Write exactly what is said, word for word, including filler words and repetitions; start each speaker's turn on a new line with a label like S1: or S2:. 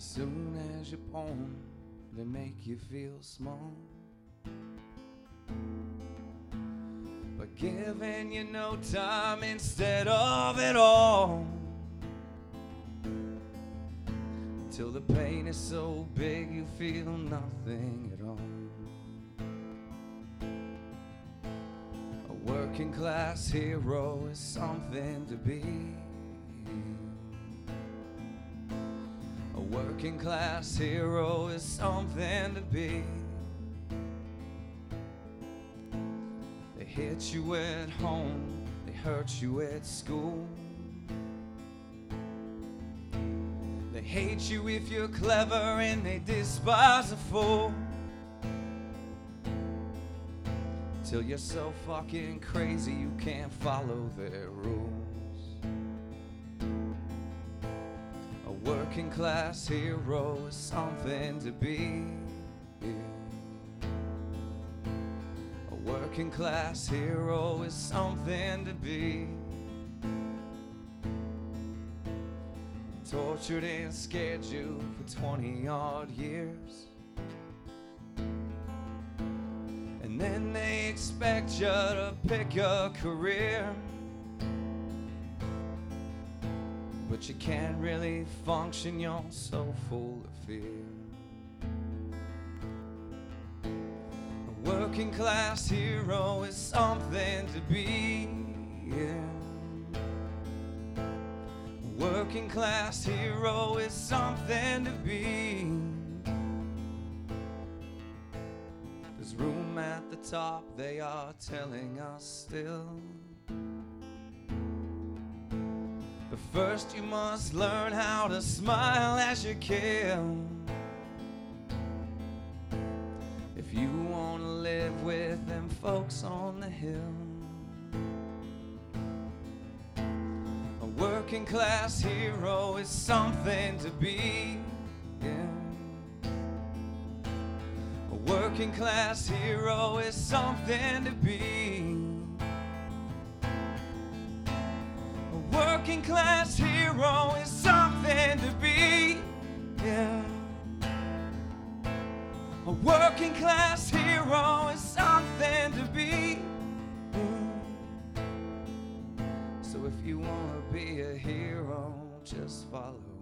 S1: soon as you're born, they make you feel small. But giving you no time instead of it all, till the pain is so big you feel nothing at all. A working class hero is something to be. A working class hero is something to be. They hit you at home, they hurt you at school. They hate you if you're clever and they despise a fool. Till you're so fucking crazy you can't follow their rules. A working class hero is something to be. A working class hero is something to be. Tortured and scared you for twenty odd years, and then they expect you to pick a career, but you can't really function, you're so full of fear. A working class hero is something to be, yeah. Working class hero is something to be. There's room at the top, they are telling us still. But first you must learn how to smile as you kill. If you want to live with them folks on the hill. A working class hero is something to be, yeah. A working class hero is something to be. A working class hero is something to be, yeah. A working class hero is something to be. So if you wanna be a hero, just follow